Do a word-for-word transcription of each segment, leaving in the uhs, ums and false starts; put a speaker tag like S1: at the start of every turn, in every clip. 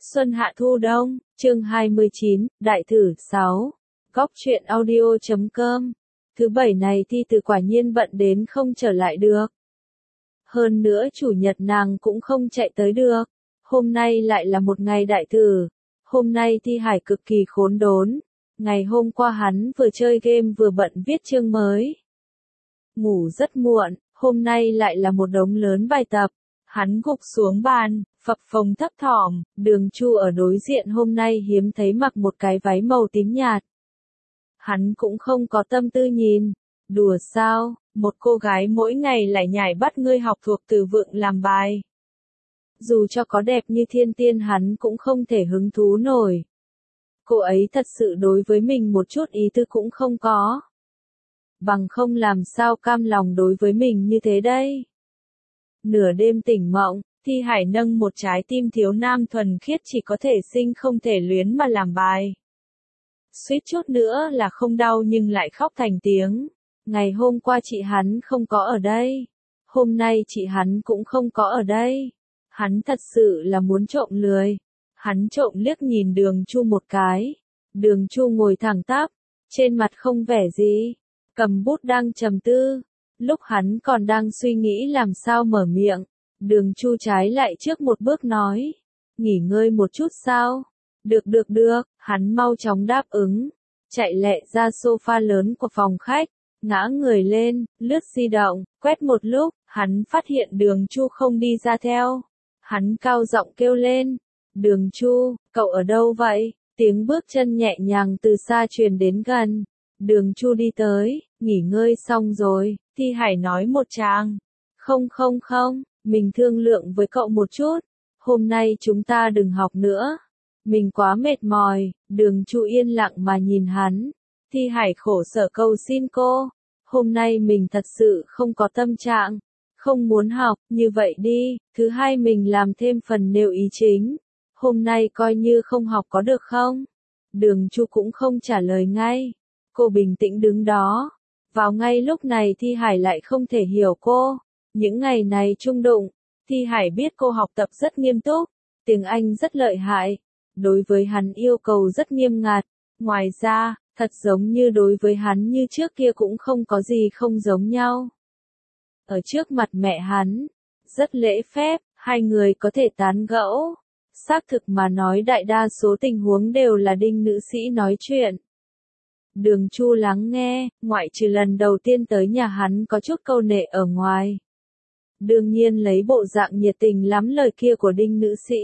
S1: Xuân hạ thu đông, chương hai mươi chín, đại thử sáu. Góc truyện audio chấm com. Thứ bảy này Thi Từ quả nhiên bận đến không trở lại được. Hơn nữa chủ nhật nàng cũng không chạy tới được. Hôm nay lại là một ngày đại thử. Hôm nay Thi Hải cực kỳ khốn đốn. Ngày hôm qua hắn vừa chơi game vừa bận viết chương mới. Ngủ rất muộn, hôm nay lại là một đống lớn bài tập. Hắn gục xuống bàn, phập phồng thấp thỏm, Đường Chu ở đối diện hôm nay hiếm thấy mặc một cái váy màu tím nhạt. Hắn cũng không có tâm tư nhìn. Đùa sao, một cô gái mỗi ngày lại nhảy bắt ngươi học thuộc từ vựng làm bài. Dù cho có đẹp như thiên tiên hắn cũng không thể hứng thú nổi. Cô ấy thật sự đối với mình một chút ý tư cũng không có. Bằng không làm sao cam lòng đối với mình như thế đây. Nửa đêm tỉnh mộng, Thi Hải nâng một trái tim thiếu nam thuần khiết chỉ có thể sinh không thể luyến mà làm bài. Suýt chút nữa là không đau nhưng lại khóc thành tiếng. Ngày hôm qua chị hắn không có ở đây. Hôm nay chị hắn cũng không có ở đây. Hắn thật sự là muốn trộm lười. Hắn trộm liếc nhìn Đường Chu một cái. Đường Chu ngồi thẳng tắp, trên mặt không vẻ gì, cầm bút đang trầm tư. Lúc hắn còn đang suy nghĩ làm sao mở miệng, Đường Chu trái lại trước một bước nói, nghỉ ngơi một chút sao? Được được được, hắn mau chóng đáp ứng, chạy lẹ ra sofa lớn của phòng khách, ngã người lên, lướt di động, quét một lúc, hắn phát hiện Đường Chu không đi ra theo. Hắn cao giọng kêu lên, Đường Chu, cậu ở đâu vậy? Tiếng bước chân nhẹ nhàng từ xa truyền đến gần. Đường Chu đi tới, nghỉ ngơi xong rồi, Thi Hải nói một tràng. Không không không, mình thương lượng với cậu một chút. Hôm nay chúng ta đừng học nữa. Mình quá mệt mỏi. Đường Chu yên lặng mà nhìn hắn. Thi Hải khổ sở cầu xin cô. Hôm nay mình thật sự không có tâm trạng. Không muốn học, như vậy đi. Thứ hai mình làm thêm phần nêu ý chính. Hôm nay coi như không học có được không? Đường Chu cũng không trả lời ngay. Cô bình tĩnh đứng đó. Vào ngay lúc này Thi Hải lại không thể hiểu cô. Những ngày này chung đụng, Thi Hải biết cô học tập rất nghiêm túc, tiếng Anh rất lợi hại. Đối với hắn yêu cầu rất nghiêm ngặt. Ngoài ra, thật giống như đối với hắn như trước kia cũng không có gì không giống nhau. Ở trước mặt mẹ hắn, rất lễ phép, hai người có thể tán gẫu. Xác thực mà nói đại đa số tình huống đều là Đinh nữ sĩ nói chuyện. Đường Chu lắng nghe, ngoại trừ lần đầu tiên tới nhà hắn có chút câu nệ ở ngoài. Đương nhiên lấy bộ dạng nhiệt tình lắm lời kia của Đinh nữ sĩ.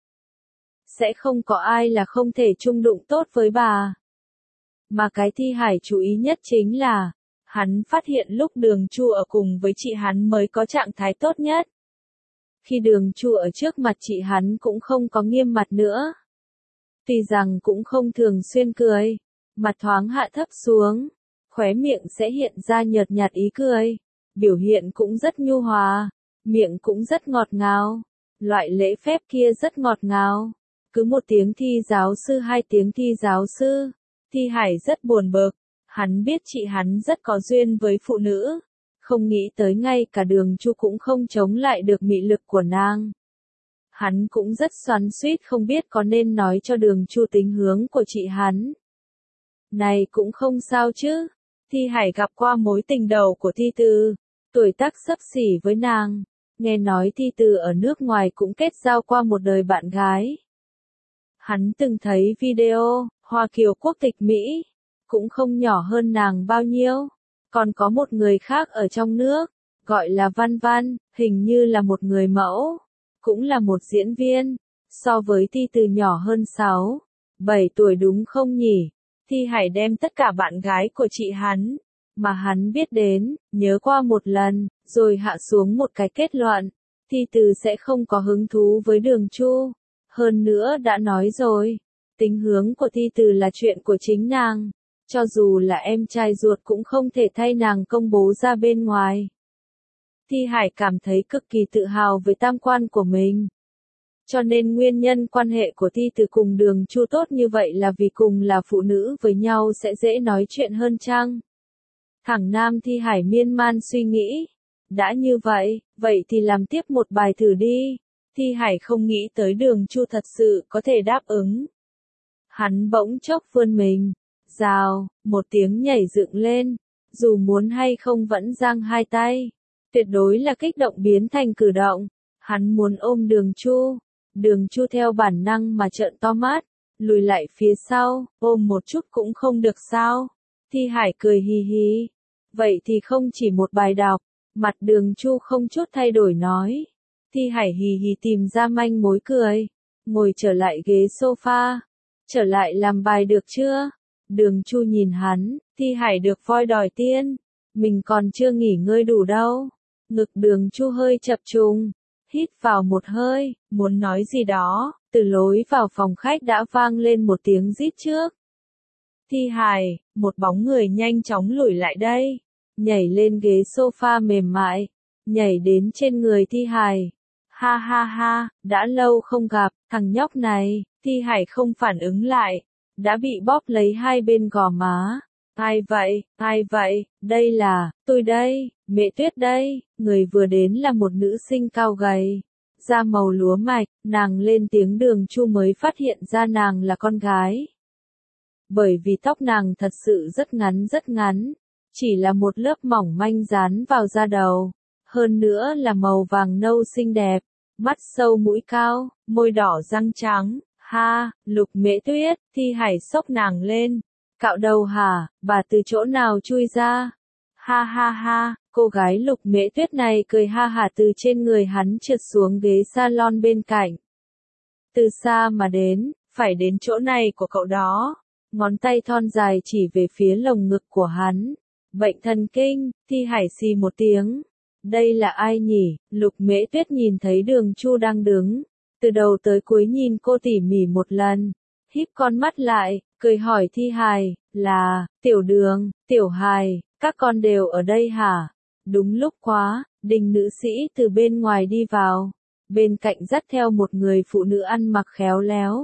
S1: Sẽ không có ai là không thể chung đụng tốt với bà. Mà cái Thi Hải chú ý nhất chính là, hắn phát hiện lúc Đường Chu ở cùng với chị hắn mới có trạng thái tốt nhất. Khi Đường Chu ở trước mặt chị hắn cũng không có nghiêm mặt nữa. Tuy rằng cũng không thường xuyên cười, mặt thoáng hạ thấp xuống, khóe miệng sẽ hiện ra nhợt nhạt ý cười, biểu hiện cũng rất nhu hòa, miệng cũng rất ngọt ngào, loại lễ phép kia rất ngọt ngào. Cứ một tiếng Thi giáo sư hai tiếng Thi giáo sư, Thi Hải rất buồn bực, hắn biết chị hắn rất có duyên với phụ nữ. Không nghĩ tới ngay cả Đường Chu cũng không chống lại được mị lực của nàng. Hắn cũng rất xoắn xuýt không biết có nên nói cho Đường Chu tính hướng của chị hắn. Này cũng không sao chứ. Thi Hải gặp qua mối tình đầu của Thi Từ, tuổi tác xấp xỉ với nàng. Nghe nói Thi Từ ở nước ngoài cũng kết giao qua một đời bạn gái. Hắn từng thấy video, Hoa Kiều quốc tịch Mỹ, cũng không nhỏ hơn nàng bao nhiêu. Còn có một người khác ở trong nước, gọi là Văn Văn, hình như là một người mẫu, cũng là một diễn viên, so với Thi Từ nhỏ hơn sáu, bảy tuổi đúng không nhỉ? Thi Hải đem tất cả bạn gái của chị hắn, mà hắn biết đến, nhớ qua một lần, rồi hạ xuống một cái kết luận, Thi Từ sẽ không có hứng thú với Đường Chu. Hơn nữa đã nói rồi, tính hướng của Thi Từ là chuyện của chính nàng. Cho dù là em trai ruột cũng không thể thay nàng công bố ra bên ngoài. Thi Hải cảm thấy cực kỳ tự hào về tam quan của mình. Cho nên nguyên nhân quan hệ của Thi Từ cùng Đường Chu tốt như vậy là vì cùng là phụ nữ với nhau sẽ dễ nói chuyện hơn chăng? Thẳng nam Thi Hải miên man suy nghĩ. Đã như vậy, vậy thì làm tiếp một bài thử đi. Thi Hải không nghĩ tới Đường Chu thật sự có thể đáp ứng. Hắn bỗng chốc vươn mình, rào, một tiếng nhảy dựng lên, dù muốn hay không vẫn giang hai tay. Tuyệt đối là kích động biến thành cử động. Hắn muốn ôm Đường Chu. Đường Chu theo bản năng mà trợn to mắt, lùi lại phía sau, ôm một chút cũng không được sao. Thi Hải cười hì hì. Vậy thì không chỉ một bài đọc. Mặt Đường Chu không chút thay đổi nói. Thi Hải hì hì tìm ra manh mối cười. Ngồi trở lại ghế sofa. Trở lại làm bài được chưa? Đường Chu nhìn hắn. Thi Hải được voi đòi tiên. Mình còn chưa nghỉ ngơi đủ đâu. Ngực Đường Chu hơi chập trùng. Hít vào một hơi, muốn nói gì đó. Từ lối vào phòng khách đã vang lên một tiếng rít trước. Thi Hải, một bóng người nhanh chóng lùi lại đây. Nhảy lên ghế sofa mềm mại. Nhảy đến trên người Thi Hải. Ha ha ha, đã lâu không gặp, thằng nhóc này. Thi Hải không phản ứng lại. Đã bị bóp lấy hai bên gò má. Ai vậy, ai vậy, đây là, tôi đây, Mễ Tuyết đây. Người vừa đến là một nữ sinh cao gầy. Da màu lúa mạch, nàng lên tiếng. Đường Chu mới phát hiện ra nàng là con gái. Bởi vì tóc nàng thật sự rất ngắn rất ngắn. Chỉ là một lớp mỏng manh dán vào da đầu. Hơn nữa là màu vàng nâu xinh đẹp. Mắt sâu mũi cao, môi đỏ răng trắng. Ha, Lục Mễ Tuyết. Thi Hải xốc nàng lên. Cạo đầu hả, bà từ chỗ nào chui ra? Ha ha ha, cô gái Lục Mễ Tuyết này cười ha hả từ trên người hắn trượt xuống ghế salon bên cạnh. Từ xa mà đến, phải đến chỗ này của cậu đó. Ngón tay thon dài chỉ về phía lồng ngực của hắn. Bệnh thần kinh. Thi Hải xì một tiếng. Đây là ai nhỉ? Lục Mễ Tuyết nhìn thấy Đường Chu đang đứng. Từ đầu tới cuối nhìn cô tỉ mỉ một lần. Híp con mắt lại, cười hỏi Thi Hải, là, Tiểu Đường, Tiểu Hải, các con đều ở đây hả? Đúng lúc quá, Đình nữ sĩ từ bên ngoài đi vào. Bên cạnh dắt theo một người phụ nữ ăn mặc khéo léo.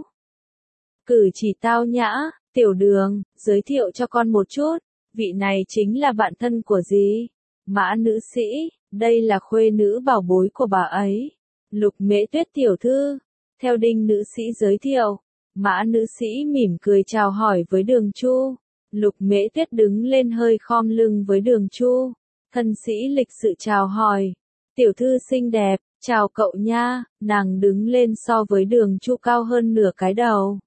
S1: Cử chỉ tao nhã. Tiểu Đường, giới thiệu cho con một chút. Vị này chính là bạn thân của dì. Mã nữ sĩ, đây là khuê nữ bảo bối của bà ấy. Lục Mễ Tuyết tiểu thư. Theo Đinh nữ sĩ giới thiệu. Mã nữ sĩ mỉm cười chào hỏi với Đường Chu. Lục Mễ Tuyết đứng lên hơi khom lưng với Đường Chu. Thân sĩ lịch sự chào hỏi. Tiểu thư xinh đẹp, chào cậu nha. Nàng đứng lên so với Đường Chu cao hơn nửa cái đầu.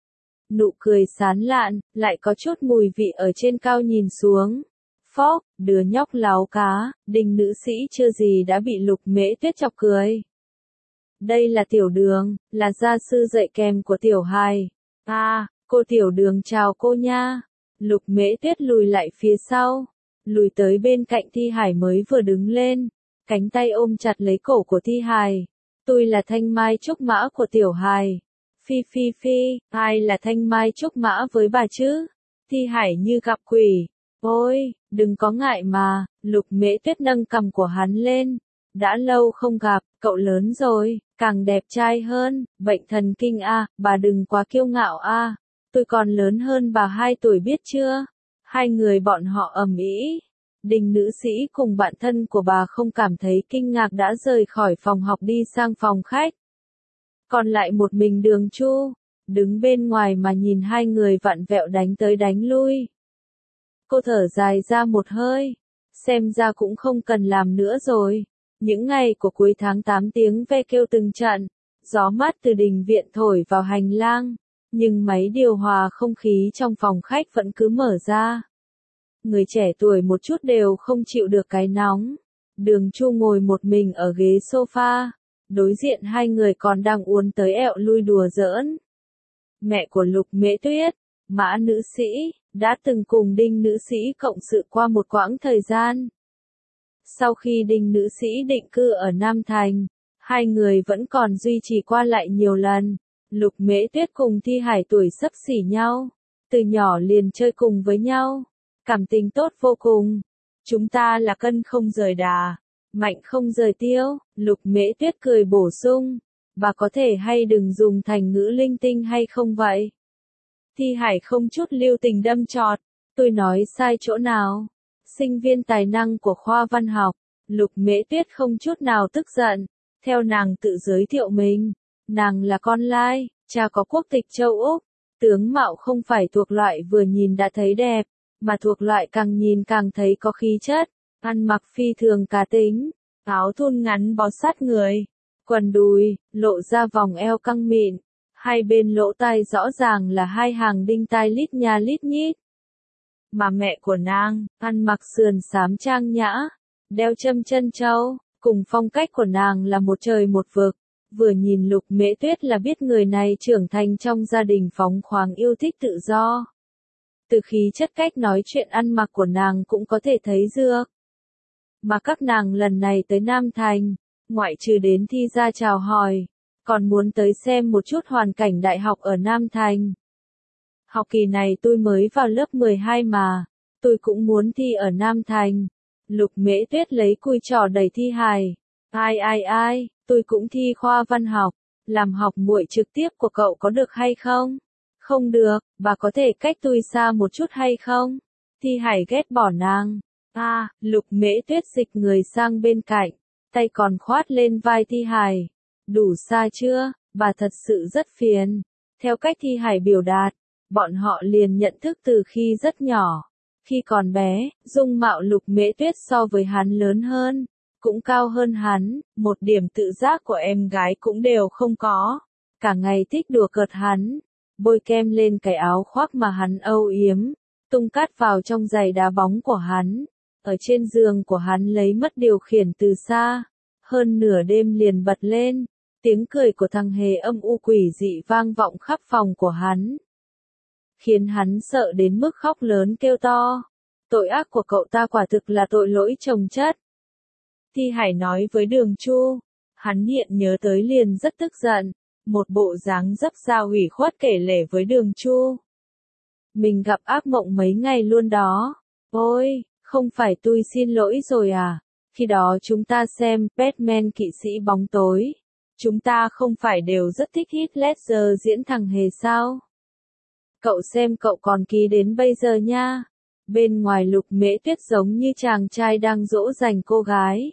S1: Nụ cười sán lạn, lại có chút mùi vị ở trên cao nhìn xuống. Phóc, đứa nhóc láo cá. Đinh nữ sĩ chưa gì đã bị Lục Mễ Tuyết chọc cười. Đây là Tiểu Đường, là gia sư dạy kèm của Tiểu Hải. À, cô Tiểu Đường chào cô nha. Lục Mễ Tuyết lùi lại phía sau. Lùi tới bên cạnh Thi Hải mới vừa đứng lên. Cánh tay ôm chặt lấy cổ của Thi Hải. Tôi là thanh mai trúc mã của Tiểu Hải. Phi phi phi, ai là thanh mai trúc mã với bà chứ? Thi Hải như gặp quỷ. Ôi, đừng có ngại mà. Lục Mễ Tuyết nâng cằm của hắn lên. Đã lâu không gặp, cậu lớn rồi, càng đẹp trai hơn. Bệnh thần kinh a, bà đừng quá kiêu ngạo a. Tôi còn lớn hơn bà hai tuổi biết chưa? Hai người bọn họ ầm ĩ. Đình nữ sĩ cùng bạn thân của bà không cảm thấy kinh ngạc đã rời khỏi phòng học đi sang phòng khách. Còn lại một mình Đường Chu, đứng bên ngoài mà nhìn hai người vặn vẹo đánh tới đánh lui. Cô thở dài ra một hơi, xem ra cũng không cần làm nữa rồi. Những ngày của cuối tháng tám tiếng ve kêu từng trận, gió mát từ đình viện thổi vào hành lang, nhưng máy điều hòa không khí trong phòng khách vẫn cứ mở ra. Người trẻ tuổi một chút đều không chịu được cái nóng. Đường Chu ngồi một mình ở ghế sofa, đối diện hai người còn đang uốn tới ẹo lui đùa giỡn. Mẹ của Lục Mễ Tuyết, Mã nữ sĩ, đã từng cùng Đinh nữ sĩ cộng sự qua một quãng thời gian. Sau khi Đinh nữ sĩ định cư ở Nam Thành, hai người vẫn còn duy trì qua lại nhiều lần. Lục Mễ Tuyết cùng Thi Hải tuổi xấp xỉ nhau, từ nhỏ liền chơi cùng với nhau, cảm tình tốt vô cùng. Chúng ta là cân không rời đà, mạnh không rời tiêu. Lục Mễ Tuyết cười bổ sung, bà có thể hay đừng dùng thành ngữ linh tinh hay không vậy? Thi Hải không chút lưu tình đâm chọt, tôi nói sai chỗ nào? Sinh viên tài năng của khoa văn học. Lục Mễ Tuyết không chút nào tức giận, Theo nàng tự giới thiệu mình, nàng là con lai, cha có quốc tịch châu Úc, tướng mạo không phải thuộc loại vừa nhìn đã thấy đẹp, mà thuộc loại càng nhìn càng thấy có khí chất, ăn mặc phi thường cá tính, áo thun ngắn bó sát người, quần đùi, lộ ra vòng eo căng mịn, hai bên lỗ tai rõ ràng là hai hàng đinh tai lít nha lít nhít. Mà mẹ của nàng, ăn mặc sườn xám trang nhã, đeo châm chân châu, cùng phong cách của nàng là một trời một vực. Vừa nhìn Lục Mễ Tuyết là biết người này trưởng thành trong gia đình phóng khoáng yêu thích tự do. Từ khí chất cách nói chuyện ăn mặc của nàng cũng có thể thấy dược. Mà các nàng lần này tới Nam Thành, ngoại trừ đến thi ra chào hỏi, còn muốn tới xem một chút hoàn cảnh đại học ở Nam Thành. Học kỳ này tôi mới vào lớp mười hai mà, tôi cũng muốn thi ở Nam Thành. Lục Mễ Tuyết lấy cùi trỏ đẩy Thi Hải. Ai ai ai, tôi cũng thi khoa văn học, làm học muội trực tiếp của cậu có được hay không? Không được, bà có thể cách tôi xa một chút hay không? Thi Hải ghét bỏ nàng. À, Lục Mễ Tuyết dịch người sang bên cạnh, tay còn khoát lên vai Thi Hải. Đủ xa chưa, bà thật sự rất phiền. Theo cách Thi Hải biểu đạt, bọn họ liền nhận thức từ khi rất nhỏ. Khi còn bé, dung mạo Lục Mễ Tuyết so với hắn lớn hơn, cũng cao hơn hắn, một điểm tự giác của em gái cũng đều không có. Cả ngày thích đùa cợt hắn, bôi kem lên cái áo khoác mà hắn âu yếm, tung cát vào trong giày đá bóng của hắn, ở trên giường của hắn lấy mất điều khiển từ xa, hơn nửa đêm liền bật lên, tiếng cười của thằng hề âm u quỷ dị vang vọng khắp phòng của hắn. Khiến hắn sợ đến mức khóc lớn kêu to. Tội ác của cậu ta quả thực là tội lỗi chồng chất. Thi Hải nói với Đường Chu, hắn hiện nhớ tới liền rất tức giận, một bộ dáng dấp dao ủy khuất kể lể với Đường Chu. Mình gặp ác mộng mấy ngày luôn đó. Ôi, không phải tôi xin lỗi rồi à? Khi đó chúng ta xem Batman kỵ sĩ bóng tối. Chúng ta không phải đều rất thích Heath Ledger diễn thằng hề sao? Cậu xem cậu còn ký đến bây giờ nha. Bên ngoài Lục Mễ Tuyết giống như chàng trai đang dỗ dành cô gái.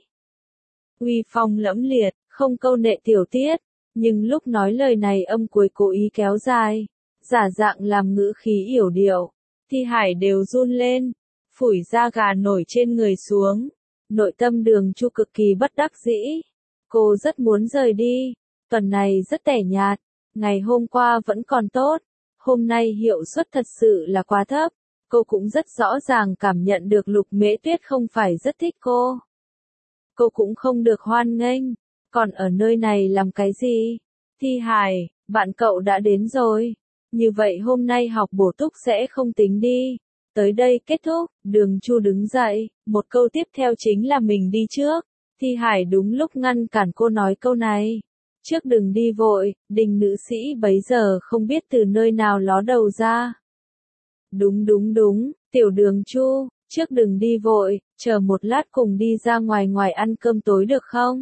S1: Uy phong lẫm liệt, không câu nệ tiểu tiết, nhưng lúc nói lời này âm cuối cố ý kéo dài, giả dạng làm ngữ khí yểu điệu. Thi Hải đều run lên, phủi da gà nổi trên người xuống. Nội tâm Đường Chu cực kỳ bất đắc dĩ. Cô rất muốn rời đi, tuần này rất tẻ nhạt, ngày hôm qua vẫn còn tốt, hôm nay hiệu suất thật sự là quá thấp. Cô cũng rất rõ ràng cảm nhận được Lục Mễ Tuyết không phải rất thích cô. Cô cũng không được hoan nghênh, còn ở nơi này làm cái gì? Thi Hải, bạn cậu đã đến rồi. Như vậy hôm nay học bổ túc sẽ không tính đi. Tới đây kết thúc, Đường Chu đứng dậy, một câu tiếp theo chính là mình đi trước. Thi Hải đúng lúc ngăn cản cô nói câu này. Trước đừng đi vội, Đình nữ sĩ bấy giờ không biết từ nơi nào ló đầu ra. Đúng đúng đúng, tiểu Đường Chu, trước đừng đi vội, chờ một lát cùng đi ra ngoài ngoài ăn cơm tối được không?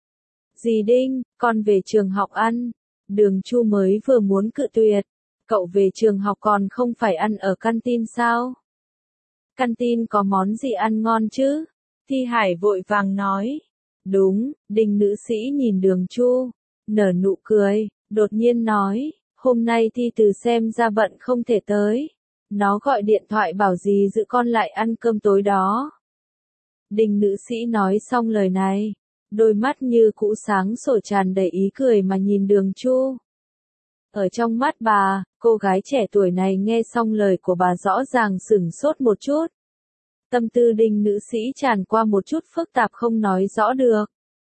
S1: Dì Đinh, con về trường học ăn. Đường Chu mới vừa muốn cự tuyệt. Cậu về trường học còn không phải ăn ở canteen sao? Canteen có món gì ăn ngon chứ? Thi Hải vội vàng nói. Đúng, Đình nữ sĩ nhìn Đường Chu, nở nụ cười, đột nhiên nói, hôm nay Thi từ xem ra bận không thể tới. Nó gọi điện thoại bảo dì giữ con lại ăn cơm tối đó. Đình nữ sĩ nói xong lời này, đôi mắt như cũ sáng sủa tràn đầy ý cười mà nhìn Đường Chu. Ở trong mắt bà, cô gái trẻ tuổi này nghe xong lời của bà rõ ràng sửng sốt một chút. Tâm tư Đình nữ sĩ tràn qua một chút phức tạp không nói rõ được.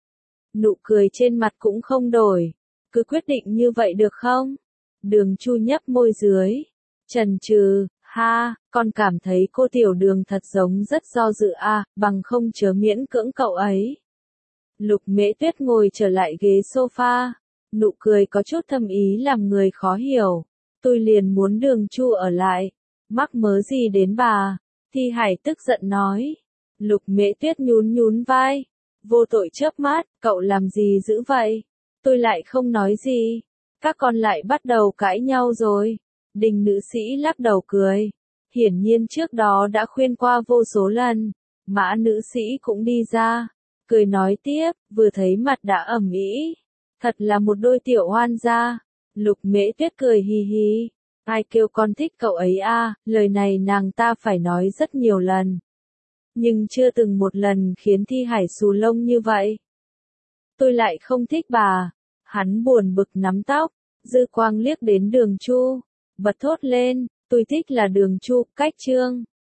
S1: Nụ cười trên mặt cũng không đổi. Cứ quyết định như vậy được không? Đường Chu nhấp môi dưới. Chần chừ, ha, con cảm thấy cô tiểu Đường thật giống rất do dự à, bằng không chớ miễn cưỡng cậu ấy. Lục Mễ Tuyết ngồi trở lại ghế sofa, nụ cười có chút thâm ý làm người khó hiểu. Tôi liền muốn Đường Chu ở lại, mắc mớ gì đến bà? Thi Hải tức giận nói. Lục Mễ Tuyết nhún nhún vai, vô tội chớp mắt, cậu làm gì dữ vậy? Tôi lại không nói gì. Các con lại bắt đầu cãi nhau rồi. Đình nữ sĩ lắc đầu cười. Hiển nhiên trước đó đã khuyên qua vô số lần. Mã nữ sĩ cũng đi ra. cười nói tiếp, vừa thấy mặt đã ầm ĩ. Thật là một đôi tiểu oan gia. Lục Mễ Tuyết cười hì hì. Ai kêu con thích cậu ấy a, lời này nàng ta phải nói rất nhiều lần. Nhưng chưa từng một lần khiến Thi Hải xù lông như vậy. Tôi lại không thích bà. Hắn buồn bực nắm tóc, dư quang liếc đến Đường Chu, bật thốt lên, tôi thích là Đường Chu, cách Trương.